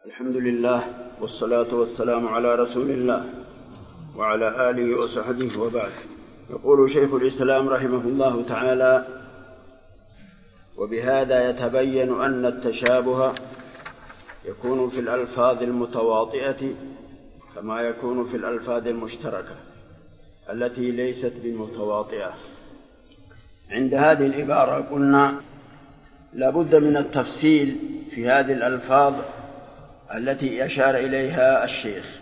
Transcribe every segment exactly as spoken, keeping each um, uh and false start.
الحمد لله والصلاة والسلام على رسول الله وعلى آله وصحبه وبعد. يقول شيخ الإسلام رحمه الله تعالى: وبهذا يتبين أن التشابه يكون في الألفاظ المتواطئة كما يكون في الألفاظ المشتركة التي ليست بمتواطئة. عند هذه العبارة قلنا لابد من التفصيل في هذه الألفاظ التي أشار إليها الشيخ.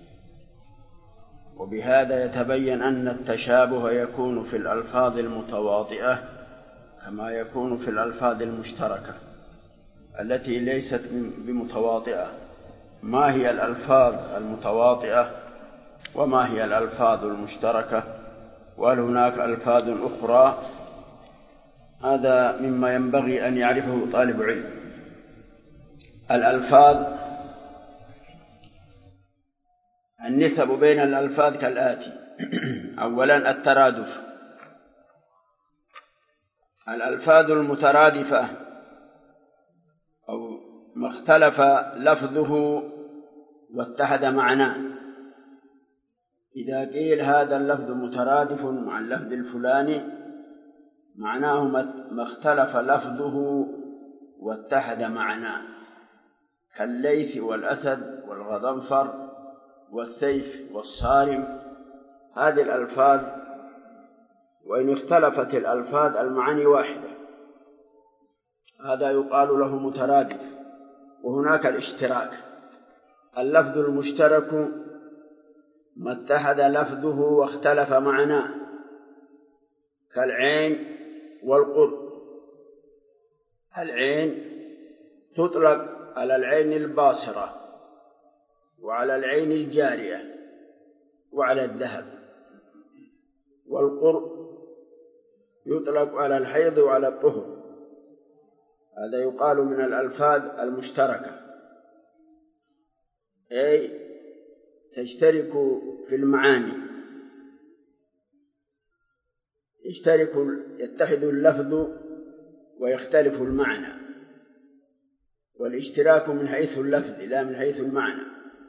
وبهذا يتبين أن التشابه يكون في الألفاظ المتواطئة كما يكون في الألفاظ المشتركة التي ليست بمتواطئة. ما هي الألفاظ المتواطئة وما هي الألفاظ المشتركة، وهل هناك ألفاظ أخرى؟ هذا مما ينبغي أن يعرفه طالب علم. الألفاظ، النسب بين الألفاظ كالآتي: أولا الترادف. الألفاظ المترادفة أو ما اختلف لفظه واتحد معناه. إذا قيل هذا اللفظ مترادف مع اللفظ الفلاني معناه ما اختلف لفظه واتحد معناه، كالليث والأسد والغضنفر والسيف والصارم. هذه الألفاظ وإن اختلفت الألفاظ المعاني واحدة، هذا يقال له مترادف. وهناك الاشتراك، اللفظ المشترك ما اتحد لفظه واختلف معناه، كالعين والقرب. العين تطلق على العين الباصرة وعلى العين الجارية وعلى الذهب، والقرب يطلق على الحيض وعلى الطهر. هذا يقال من الألفاظ المشتركة، أي تشترك في المعاني، يشترك يتحد اللفظ ويختلف المعنى، والاشتراك من حيث اللفظ لا من حيث المعنى.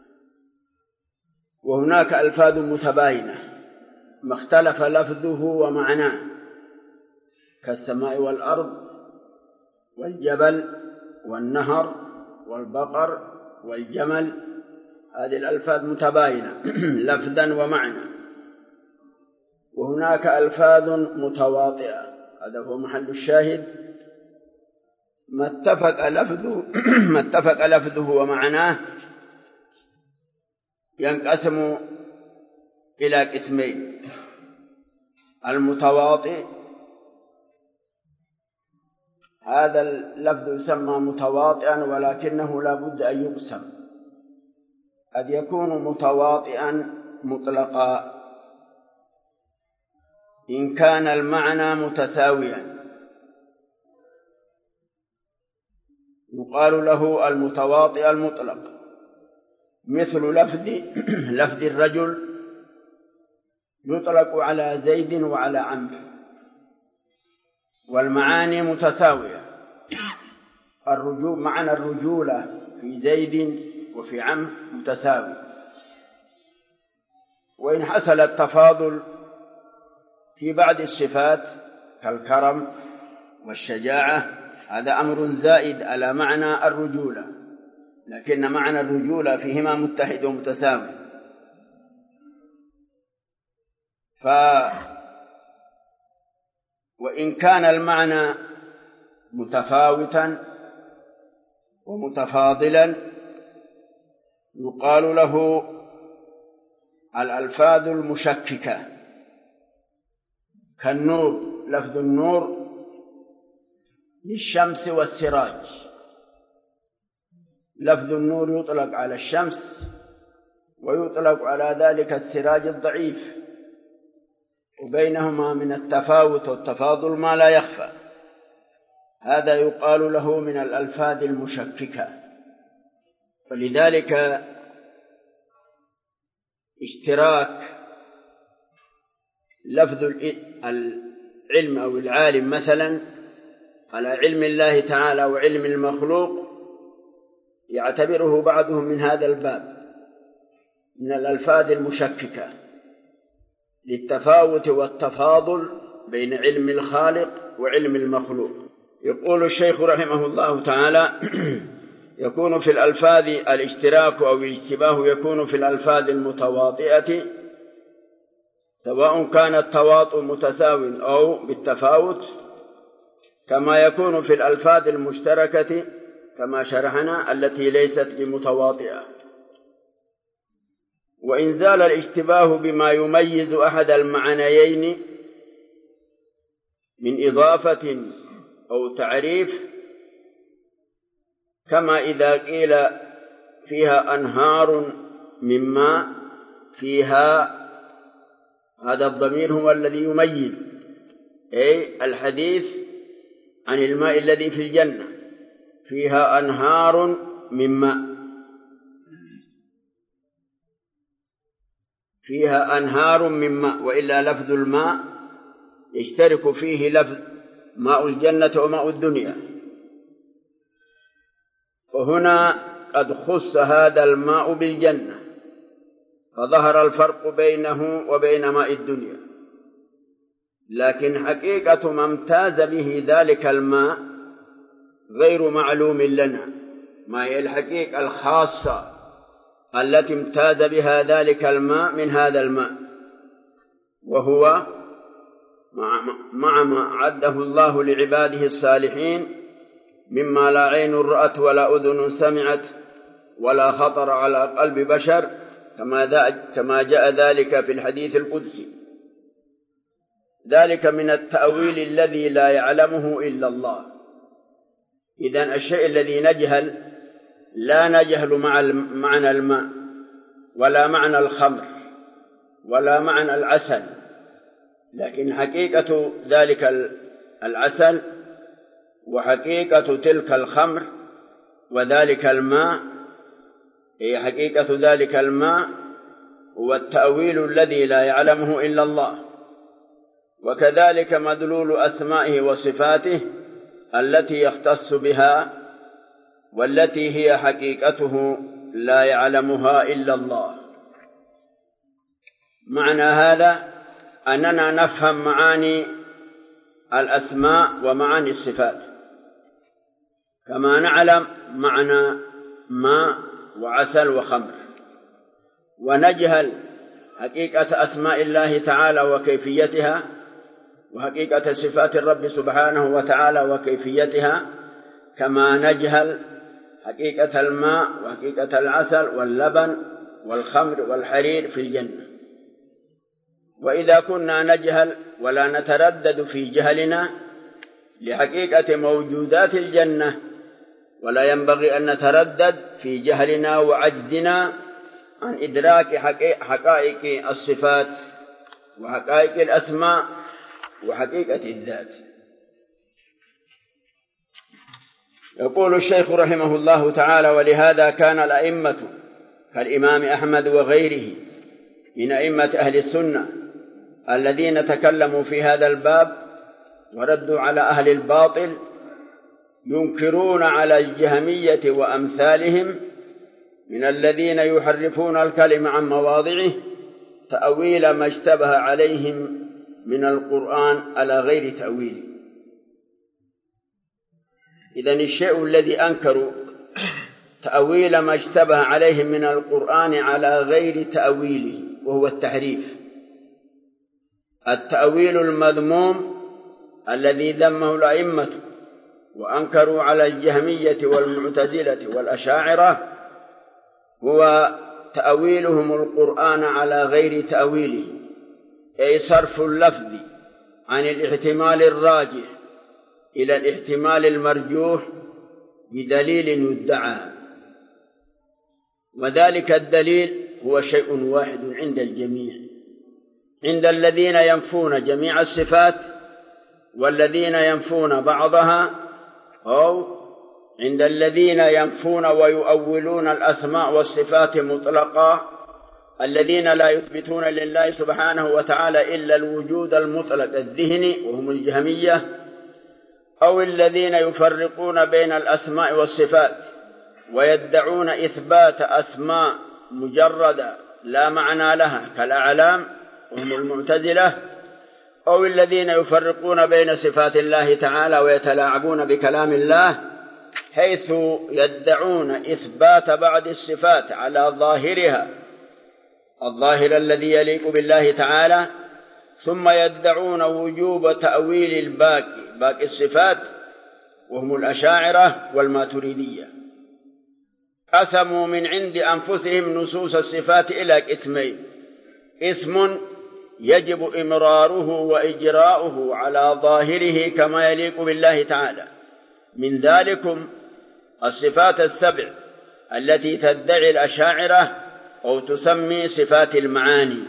وهناك ألفاظ متباينة ما اختلف لفظه ومعناه، كالسماء والأرض والجبل والنهر والبقر والجمل. هذه الألفاظ متباينة لفظا ومعنى. وهناك ألفاظ متواطئة، هذا هو محل الشاهد. ما اتفق لفظه ما اتفق لفظه ومعناه ينقسم إلى قسمين: المتواطئ، هذا اللفظ يسمى متواطئا ولكنه لا بد أن يقسم. قد يكون متواطئا مطلقا إن كان المعنى متساويا، يقال له المتواطئ المطلق، مثل لفظ لفظ الرجل يطلق على زيد وعلى عمرو، والمعاني متساوية. الرجول معنى الرجولة في زيد وفي عمرو متساوي. وإن حصل التفاضل في بعض الصفات كالكرم والشجاعة، هذا أمر زائد على معنى الرجولة، لكن معنى الرجولة فيهما متحد ومتساوي. ف وإن كان المعنى متفاوتا ومتفاضلا يقال له الألفاظ المشككة، كالنور، لفظ النور للشمس والسراج. لفظ النور يطلق على الشمس ويطلق على ذلك السراج الضعيف، وبينهما من التفاوت والتفاضل ما لا يخفى. هذا يقال له من الألفاظ المشككة. ولذلك اشتراك لفظ العلم أو العالم مثلا على علم الله تعالى وعلم المخلوق يعتبره بعضهم من هذا الباب من الألفاظ المشككة للتفاوت والتفاضل بين علم الخالق وعلم المخلوق. يقول الشيخ رحمه الله تعالى: يكون في الألفاظ الاشتراك أو الاشتباه يكون في الألفاظ المتواطئة، سواء كان التواطؤ متساو أو بالتفاوت، كما يكون في الألفاظ المشتركة كما شرحنا التي ليست بمتواطئة. وإن زال الاشتباه بما يميز أحد المعنيين من إضافة أو تعريف، كما إذا قيل فيها أنهار من ماء، فيها هذا الضمير هو الذي يميز، أي الحديث عن الماء الذي في الجنة، فيها أنهار من ماء، فيها أنهار من ماء، وإلا لفظ الماء يشترك فيه لفظ ماء الجنة وماء الدنيا، فهنا قد خص هذا الماء بالجنة، فظهر الفرق بينه وبين ماء الدنيا. لكن حقيقة ما امتاز به ذلك الماء غير معلوم لنا، ما هي الحقيقة الخاصة التي امتاز بها ذلك الماء من هذا الماء، وهو مع ما عده الله لعباده الصالحين مما لا عين رأت ولا أذن سمعت ولا خطر على قلب بشر، كما جاء ذلك في الحديث القدسي. ذلك من التأويل الذي لا يعلمه إلا الله. إذن الشيء الذي نجهل لا نجهل مع معنى الماء ولا معنى الخمر ولا معنى العسل، لكن حقيقة ذلك العسل وحقيقة تلك الخمر وذلك الماء، هي حقيقة ذلك الماء هو التأويل الذي لا يعلمه إلا الله. وكذلك مدلول أسمائه وصفاته التي يختص بها والتي هي حقيقته لا يعلمها إلا الله. معنى هذا أننا نفهم معاني الأسماء ومعاني الصفات، كما نعلم معنى ماء وعسل وخمر، ونجهل حقيقة أسماء الله تعالى وكيفيتها، وحقيقة صفات الرب سبحانه وتعالى وكيفيتها، كما نجهل حقيقة الماء وحقيقة العسل واللبن والخمر والحرير في الجنة. وإذا كنا نجهل ولا نتردد في جهلنا لحقيقة موجودات الجنة، ولا ينبغي أن نتردد في جهلنا وعجزنا عن إدراك حقائق الصفات وحقائق الأسماء وحقيقة الذات. يقول الشيخ رحمه الله تعالى: ولهذا كان الأئمة كالإمام أحمد وغيره من أئمة أهل السنة الذين تكلموا في هذا الباب وردوا على أهل الباطل ينكرون على الجهمية وأمثالهم من الذين يحرفون الكلم عن مواضعه تأويل ما اشتبه عليهم من القرآن على غير تأويله. إذن الشيء الذي أنكروا تأويل ما اشتبه عليهم من القرآن على غير تأويله، وهو التحريف، التأويل المذموم الذي ذمه الأئمة وأنكروا على الجهمية والمعتزلة والأشاعرة، هو تأويلهم القرآن على غير تأويله، أي صرف اللفظ عن الاحتمال الراجح إلى الاحتمال المرجوح بدليل يدعى، وذلك الدليل هو شيء واحد عند الجميع، عند الذين ينفون جميع الصفات والذين ينفون بعضها، أو عند الذين ينفون ويؤولون الأسماء والصفات مطلقة، الذين لا يثبتون لله سبحانه وتعالى إلا الوجود المطلق الذهني وهم الجهمية، أو الذين يفرقون بين الأسماء والصفات ويدعون إثبات أسماء مجردة لا معنى لها كالأعلام وهم المعتزلة، أو الذين يفرقون بين صفات الله تعالى ويتلاعبون بكلام الله، حيث يدعون إثبات بعض الصفات على ظاهرها الظاهر الذي يليق بالله تعالى، ثم يدعون وجوب تأويل الباقي باقي الصفات وهم الأشاعرة والماتريدية. قسموا من عند أنفسهم نصوص الصفات إلى قسمين: اسم يجب إمراره وإجراؤه على ظاهره كما يليق بالله تعالى، من ذلكم الصفات السبع التي تدعي الأشاعرة أو تسمي صفات المعاني.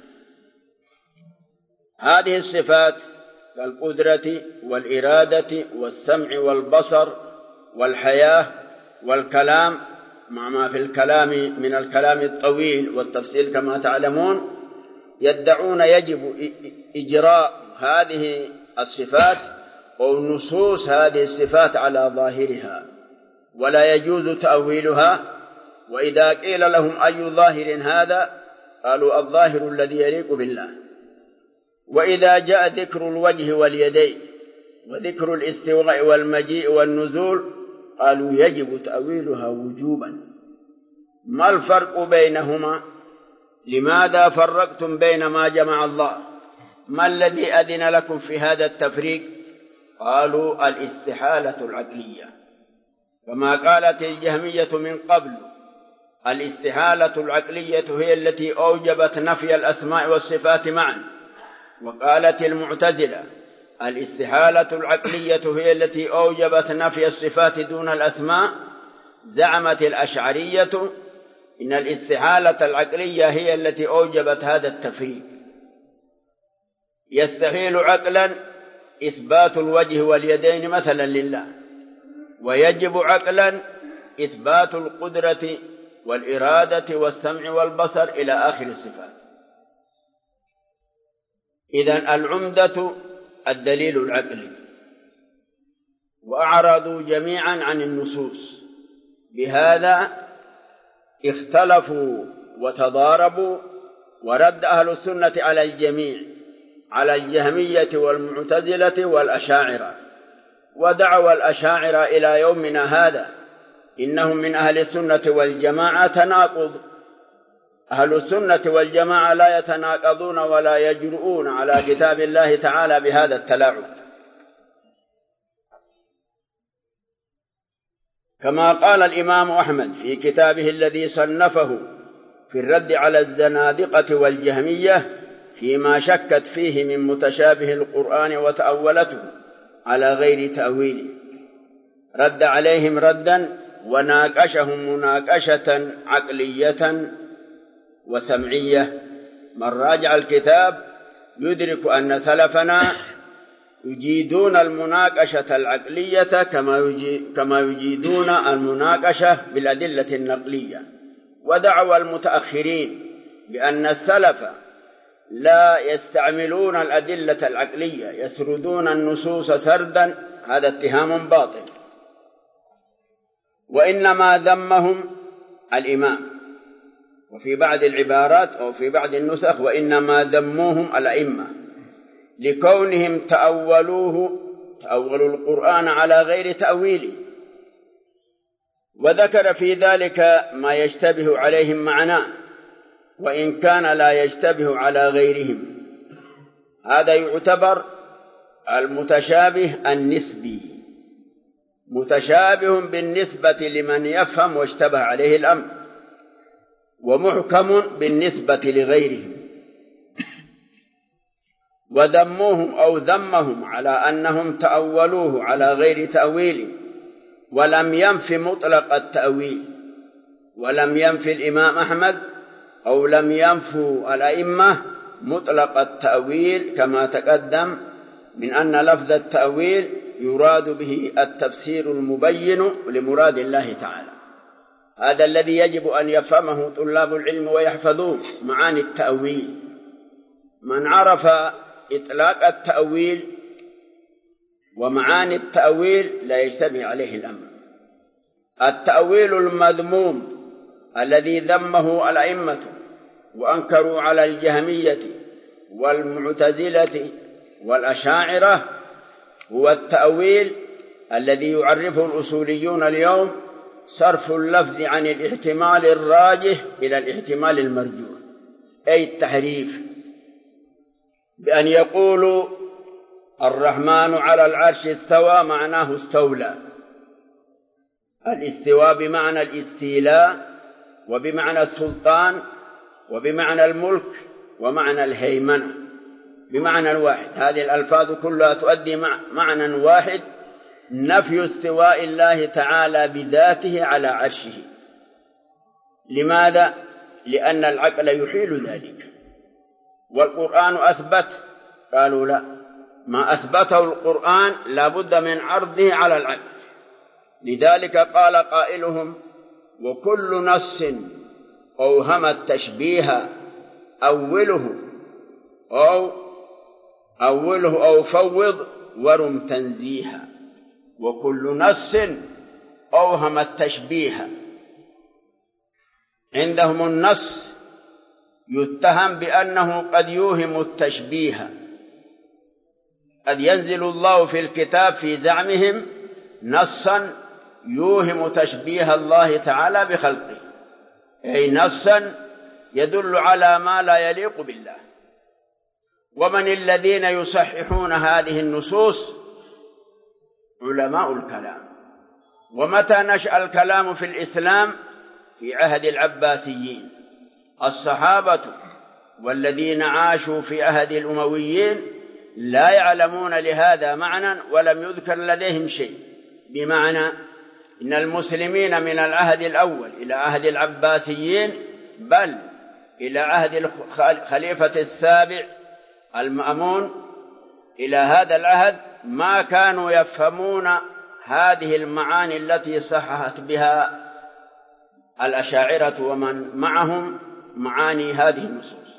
هذه الصفات كالقدرة والإرادة والسمع والبصر والحياة والكلام، مع ما في الكلام من الكلام الطويل والتفصيل كما تعلمون، يدعون يجب إجراء هذه الصفات أو نصوص هذه الصفات على ظاهرها ولا يجوز تأويلها. وإذا قيل لهم أي ظاهر هذا قالوا الظاهر الذي يليق بالله. وإذا جاء ذكر الوجه واليدين وذكر الاستواء والمجيء والنزول قالوا يجب تأويلها وجوبا. ما الفرق بينهما؟ لماذا فرقتم بين ما جمع الله؟ ما الذي أذن لكم في هذا التفريق؟ قالوا الاستحالة العقلية، كما قالت الجهمية من قبل الاستحالة العقلية هي التي أوجبت نفي الأسماء والصفات معا، وقالت المعتزلة الاستحالة العقلية هي التي أوجبت نفي الصفات دون الأسماء. زعمت الأشعرية إن الاستحالة العقلية هي التي أوجبت هذا التفريق. يستحيل عقلا إثبات الوجه واليدين مثلا لله، ويجب عقلا إثبات القدرة والإرادة والسمع والبصر إلى آخر الصفات. إذن العمدة الدليل العقلي، وأعرضوا جميعا عن النصوص. بهذا اختلفوا وتضاربوا، ورد أهل السنة على الجميع، على الجهمية والمعتزلة والأشاعرة. ودعوا الأشاعرة إلى يومنا هذا إنهم من أهل السنة والجماعة تناقض. أهل السنة والجماعة لا يتناقضون ولا يجرؤون على كتاب الله تعالى بهذا التلاعب. كما قال الإمام أحمد في كتابه الذي صنفه في الرد على الزنادقة والجهمية فيما شكت فيه من متشابه القرآن وتأولته على غير تأويله، رد عليهم ردا وناقشهم مناقشة عقلية وسمعية. من راجع الكتاب يدرك أن سلفنا يجيدون المناقشة العقلية كما يجيدون المناقشة بالأدلة النقلية. ودعوى المتأخرين بأن السلف لا يستعملون الأدلة العقلية، يسردون النصوص سردا، هذا اتهام باطل. وإنما ذمهم الإمام، وفي بعض العبارات أو في بعض النسخ وإنما ذموهم الأئمة لكونهم تأولوه تأولوا القرآن على غير تأويله. وذكر في ذلك ما يشتبه عليهم معناه وإن كان لا يشتبه على غيرهم. هذا يعتبر المتشابه النسبي، متشابه بالنسبة لمن يفهم واشتبه عليه الأمر، ومحكم بالنسبة لغيرهم. وذموهم أو ذمهم على أنهم تأولوه على غير تأويله، ولم ينف مطلق التأويل، ولم ينف الإمام أحمد أو لم ينفوا الأئمة مطلق التأويل، كما تقدم من أن لفظ التأويل يراد به التفسير المبين لمراد الله تعالى. هذا الذي يجب أن يفهمه طلاب العلم ويحفظوه، معاني التأويل. من عرف إطلاق التأويل ومعاني التأويل لا يشتبه عليه الأمر. التأويل المذموم الذي ذمه الأئمة وأنكروا على الجهمية والمعتزلة والأشاعرة هو التأويل الذي يعرفه الأصوليون اليوم صرف اللفظ عن الاحتمال الراجح إلى الاحتمال المرجوح، أي التحريف، بأن يقولوا الرحمن على العرش استوى معناه استولى. الاستواء بمعنى الاستيلاء وبمعنى السلطان وبمعنى الملك ومعنى الهيمنة بمعنى واحد. هذه الألفاظ كلها تؤدي معنى واحد، نفي استواء الله تعالى بذاته على عرشه. لماذا؟ لأن العقل يحيل ذلك، والقرآن أثبت. قالوا لا، ما أثبته القرآن لا بد من عرضه على العقل. لذلك قال قائلهم: وكل نص أوهم التشبيه أوله أو أوله أو فوض ورم تنزيها. وكل نص أوهم التشبيه، عندهم النص يتهم بأنه قد يوهم التشبيه. قد ينزل الله في الكتاب في زعمهم نصا يوهم تشبيه الله تعالى بخلقه، أي نصا يدل على ما لا يليق بالله. ومن الذين يصححون هذه النصوص؟ علماء الكلام. ومتى نشأ الكلام في الإسلام؟ في عهد العباسيين. الصحابة والذين عاشوا في عهد الأمويين لا يعلمون لهذا معنى ولم يذكر لديهم شيء، بمعنى إن المسلمين من العهد الأول إلى عهد العباسيين بل إلى عهد الخليفة السابع المأمون إلى هذا العهد ما كانوا يفهمون هذه المعاني التي صححت بها الأشاعرة ومن معهم معاني هذه النصوص.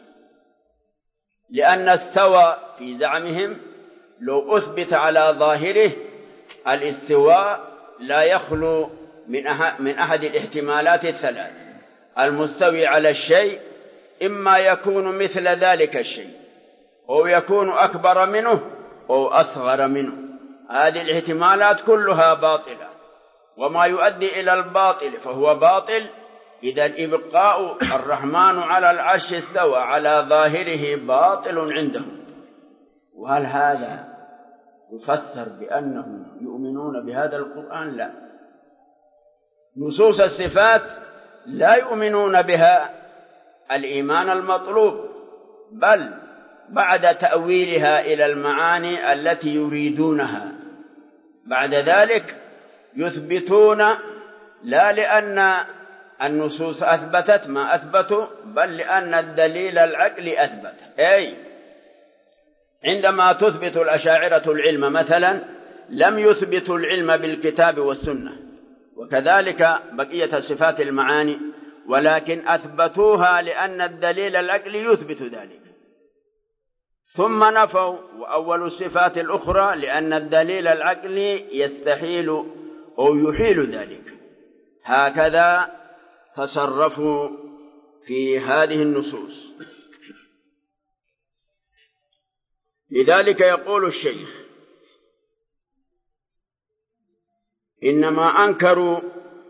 لأن استوى في زعمهم لو أثبت على ظاهره الاستواء لا يخلو من أحد الاحتمالات الثلاث: المستوي على الشيء إما يكون مثل ذلك الشيء أو يكون أكبر منه أو أصغر منه. هذه الاحتمالات كلها باطلة، وما يؤدي إلى الباطل فهو باطل. إذا إبقاء الرحمن على العرش استوى على ظاهره باطل عندهم. وهل هذا يفسر بأنهم يؤمنون بهذا القرآن؟ لا. نصوص الصفات لا يؤمنون بها الإيمان المطلوب، بل بعد تأويلها إلى المعاني التي يريدونها بعد ذلك يثبتون، لا لأن النصوص أثبتت ما أثبتوا، بل لأن الدليل العقلي أثبت. أي عندما تثبت الأشاعرة العلم مثلا لم يثبتوا العلم بالكتاب والسنة، وكذلك بقية صفات المعاني، ولكن أثبتوها لأن الدليل العقلي يثبت ذلك. ثم نفوا وأول الصفات الأخرى لأن الدليل العقلي يستحيل أو يحيل ذلك. هكذا تصرفوا في هذه النصوص. لذلك يقول الشيخ: إنما أنكروا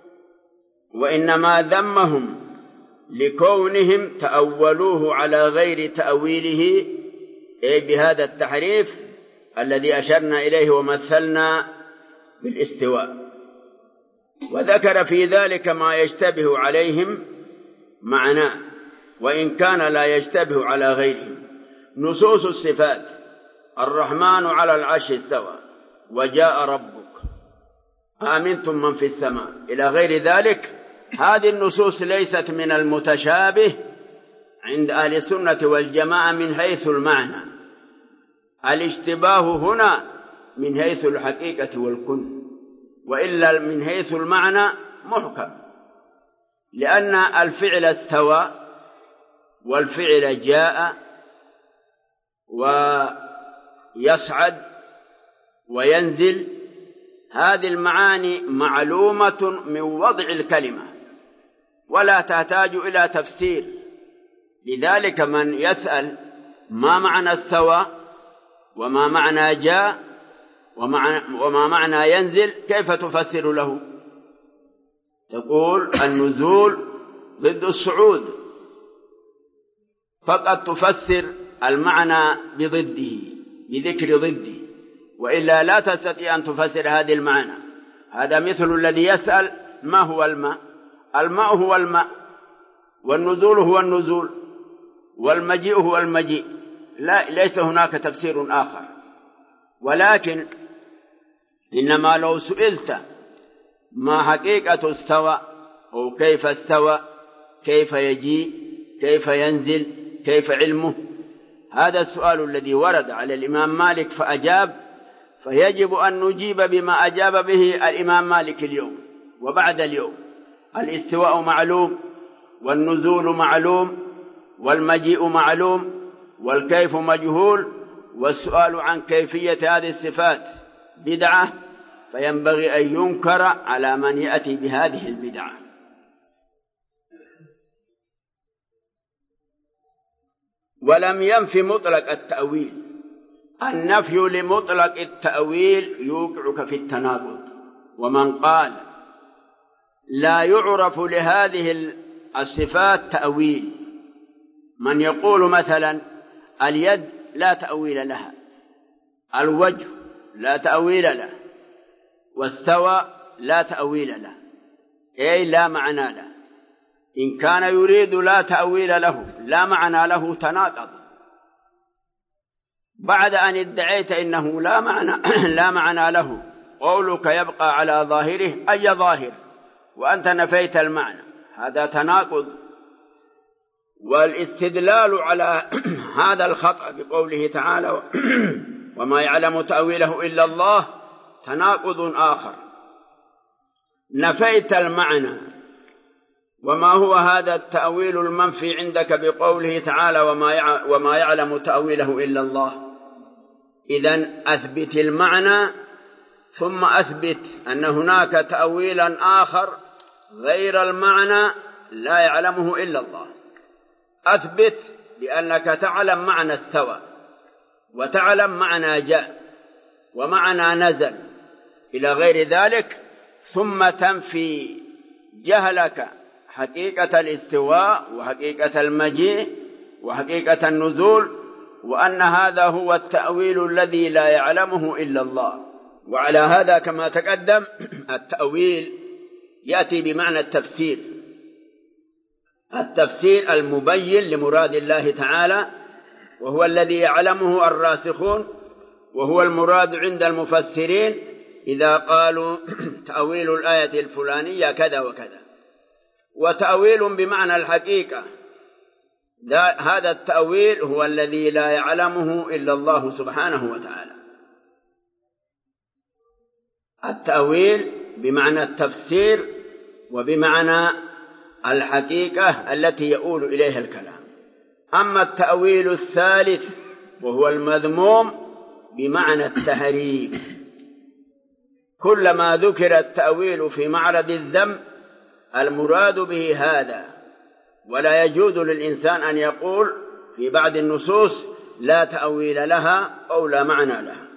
وإنما ذمهم لكونهم تأولوه على غير تأويله، أي بهذا التحريف الذي أشرنا إليه ومثلنا بالاستواء. وذكر في ذلك ما يشتبه عليهم معناه وإن كان لا يشتبه على غيرهم. نصوص الصفات: الرحمن على العرش استوى، وجاء ربك، آمنتم من في السماء، إلى غير ذلك. هذه النصوص ليست من المتشابه عند أهل السنة والجماعة من حيث المعنى. الاشتباه هنا من حيث الحقيقة والكن، وإلا من حيث المعنى محكم، لأن الفعل استوى والفعل جاء ويصعد وينزل هذه المعاني معلومة من وضع الكلمة ولا تحتاج إلى تفسير. لذلك من يسأل ما معنى استوى وما معنى جاء وما معنى ينزل كيف تفسر له؟ تقول النزول ضد الصعود، فقد تفسر المعنى بضده بذكر ضده، وإلا لا تستطيع أن تفسر هذه المعنى. هذا مثل الذي يسأل ما هو الماء؟ الماء هو الماء، والنزول هو النزول، والمجيء هو المجيء، لا ليس هناك تفسير آخر. ولكن إنما لو سئلت ما حقيقة استوى أو كيف استوى، كيف يجيء، كيف ينزل، كيف علمه، هذا السؤال الذي ورد على الإمام مالك فأجاب، فيجب أن نجيب بما أجاب به الإمام مالك اليوم وبعد اليوم. الاستواء معلوم، والنزول معلوم، والمجيء معلوم، والكيف مجهول، والسؤال عن كيفية هذه الصفات بدعة، فينبغي أن ينكر على من يأتي بهذه البدعة. ولم ينف مطلق التأويل. النفي لمطلق التأويل يوقعك في التناقض. ومن قال لا يعرف لهذه الصفات تأويل، من يقول مثلا اليد لا تأويل لها، الوجه لا تأويل له، واستوى لا تأويل له، أي لا معنى له. إن كان يريد لا تأويل له لا معنى له تناقض. بعد أن ادعيت إنه لا معنى, لا معنى له، قولك يبقى على ظاهره أي ظاهر وأنت نفيت المعنى، هذا تناقض. والاستدلال على هذا الخطأ بقوله تعالى وما يعلم تأويله إلا الله تناقض آخر. نفيت المعنى، وما هو هذا التأويل المنفي عندك بقوله تعالى وما يعلم تأويله إلا الله؟ إذن أثبت المعنى ثم أثبت أن هناك تأويلا آخر غير المعنى لا يعلمه إلا الله. أثبت بأنك تعلم معنى استوى، وتعلم معنى جاء، ومعنى نزل إلى غير ذلك، ثم تنفي جهلك حقيقة الاستواء وحقيقة المجيء وحقيقة النزول، وأن هذا هو التأويل الذي لا يعلمه إلا الله. وعلى هذا كما تقدم التأويل يأتي بمعنى التفسير، التفسير المبين لمراد الله تعالى، وهو الذي يعلمه الراسخون، وهو المراد عند المفسرين إذا قالوا تأويل الآية الفلانية كذا وكذا. وتأويل بمعنى الحقيقة، هذا التأويل هو الذي لا يعلمه إلا الله سبحانه وتعالى. التأويل بمعنى التفسير وبمعنى الحقيقة التي يؤول إليها الكلام. أما التأويل الثالث وهو المذموم بمعنى التحريف، كلما ذكر التأويل في معرض الذم المراد به هذا، ولا يجوز للإنسان أن يقول في بعض النصوص لا تأويل لها أو لا معنى لها.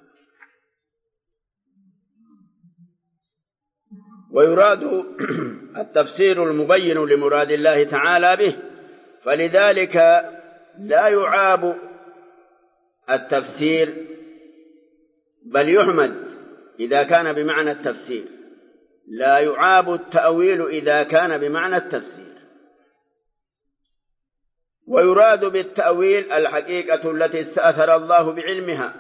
ويراد التفسير المبين لمراد الله تعالى به، فلذلك لا يعاب التفسير بل يحمد إذا كان بمعنى التفسير، لا يعاب التأويل إذا كان بمعنى التفسير. ويراد بالتأويل الحقيقة التي استأثر الله بعلمها،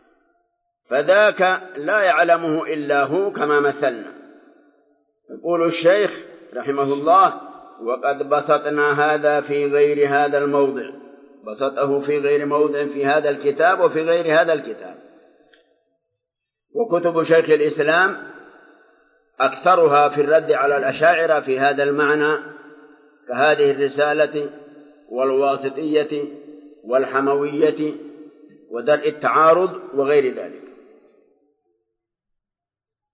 فذاك لا يعلمه إلا هو كما مثلنا. يقول الشيخ رحمه الله وقد بسطنا هذا في غير هذا الموضع، بسطه في غير موضع في هذا الكتاب وفي غير هذا الكتاب. وكتب شيخ الإسلام أكثرها في الرد على الأشاعرة في هذا المعنى، كهذه الرسالة والواسطية والحموية ودرء التعارض وغير ذلك.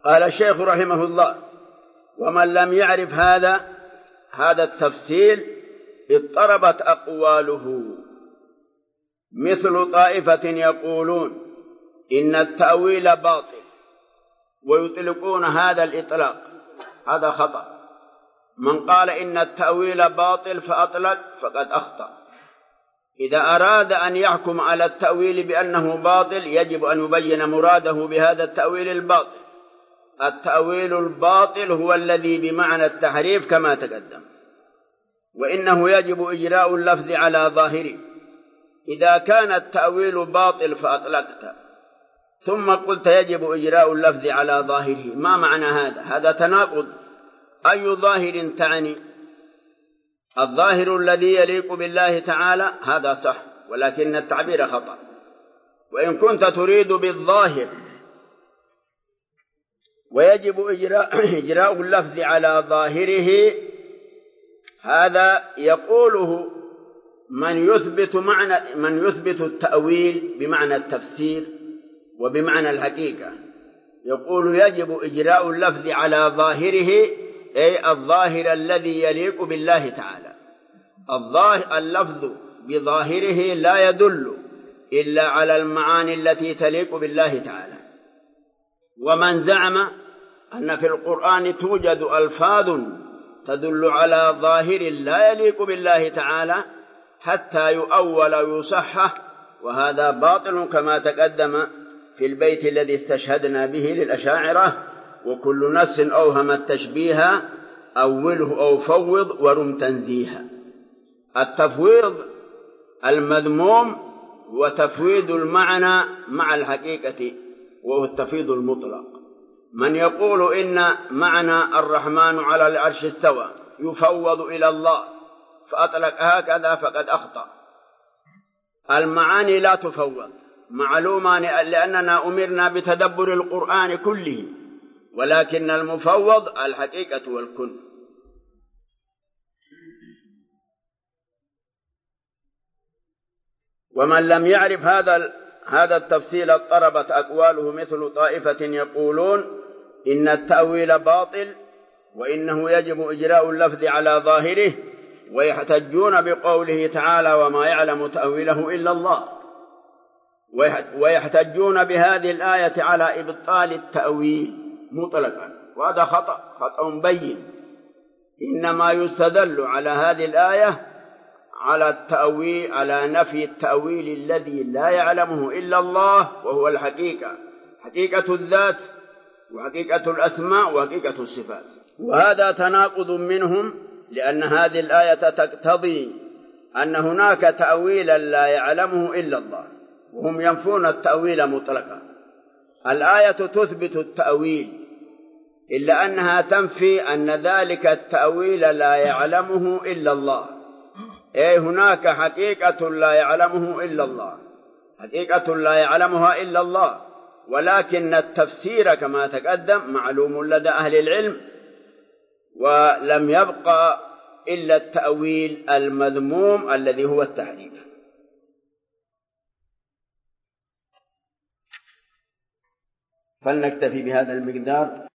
قال الشيخ رحمه الله: ومن لم يعرف هذا هذا التفصيل اضطربت أقواله، مثل طائفة يقولون إن التأويل باطل ويطلقون هذا الإطلاق، هذا خطأ. من قال إن التأويل باطل فأطلق فقد أخطأ. إذا أراد أن يحكم على التأويل بأنه باطل يجب أن يبين مراده بهذا التأويل الباطل. التأويل الباطل هو الذي بمعنى التحريف كما تقدم، وإنه يجب إجراء اللفظ على ظاهره. إذا كان التأويل باطل فأطلقت ثم قلت يجب إجراء اللفظ على ظاهره، ما معنى هذا؟ هذا تناقض. أي ظاهر تعني؟ الظاهر الذي يليق بالله تعالى هذا صح، ولكن التعبير خطأ. وإن كنت تريد بالظاهر ويجب إجراء, إجراء اللفظ على ظاهره، هذا يقوله من يثبت معنى من يثبت التأويل بمعنى التفسير وبمعنى الحقيقة، يقول يجب إجراء اللفظ على ظاهره، أي الظاهر الذي يليق بالله تعالى. الظاهر اللفظ بظاهره لا يدل إلا على المعاني التي تليق بالله تعالى. ومن زعم أن في القرآن توجد ألفاظ تدل على ظاهر لا يليق بالله تعالى حتى يؤول ويصحح، وهذا باطل كما تقدم في البيت الذي استشهدنا به للأشاعرة: وكل نص أوهم التشبيه أوله أو فوض ورم تنزيها. التفويض المذموم وتفويض المعنى مع الحقيقة، وهو التفويض المطلق. من يقول إن معنى الرحمن على العرش استوى يفوض إلى الله فأطلق هكذا فقد أخطأ. المعاني لا تفوض، معلومة لأننا أمرنا بتدبر القرآن كله، ولكن المفوض الحقيقة والكن. ومن لم يعرف هذا هذا التفصيل اضطربت أقواله، مثل طائفة يقولون إن التأويل باطل وإنه يجب إجراء اللفظ على ظاهره، ويحتجون بقوله تعالى: وما يعلم تأويله إلا الله، ويحتجون بهذه الآية على إبطال التأويل مطلقا، وهذا خطأ خطأ بين. إنما يستدل على هذه الآية على التأويل، على نفي التأويل الذي لا يعلمه إلا الله، وهو الحقيقة، حقيقة الذات وحقيقة الأسماء وحقيقة الصفات. وهذا تناقض منهم، لأن هذه الآية تقتضي أن هناك تأويلا لا يعلمه إلا الله، وهم ينفون التأويل مطلقا. الآية تثبت التأويل، إلا أنها تنفي أن ذلك التأويل لا يعلمه إلا الله، أي هناك حقيقة لا يعلمه إلا الله، حقيقة لا يعلمها إلا الله، ولكن التفسير كما تقدم معلوم لدى أهل العلم، ولم يبقى إلا التأويل المذموم الذي هو التحريف. فلنكتفي بهذا المقدار.